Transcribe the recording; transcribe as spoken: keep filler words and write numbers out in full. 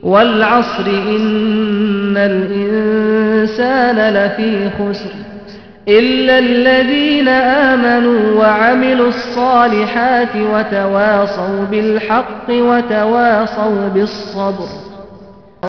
والعصر إن الإنسان لفي خسر إلا الذين آمنوا وعملوا الصالحات وتواصوا بالحق وتواصوا بالصبر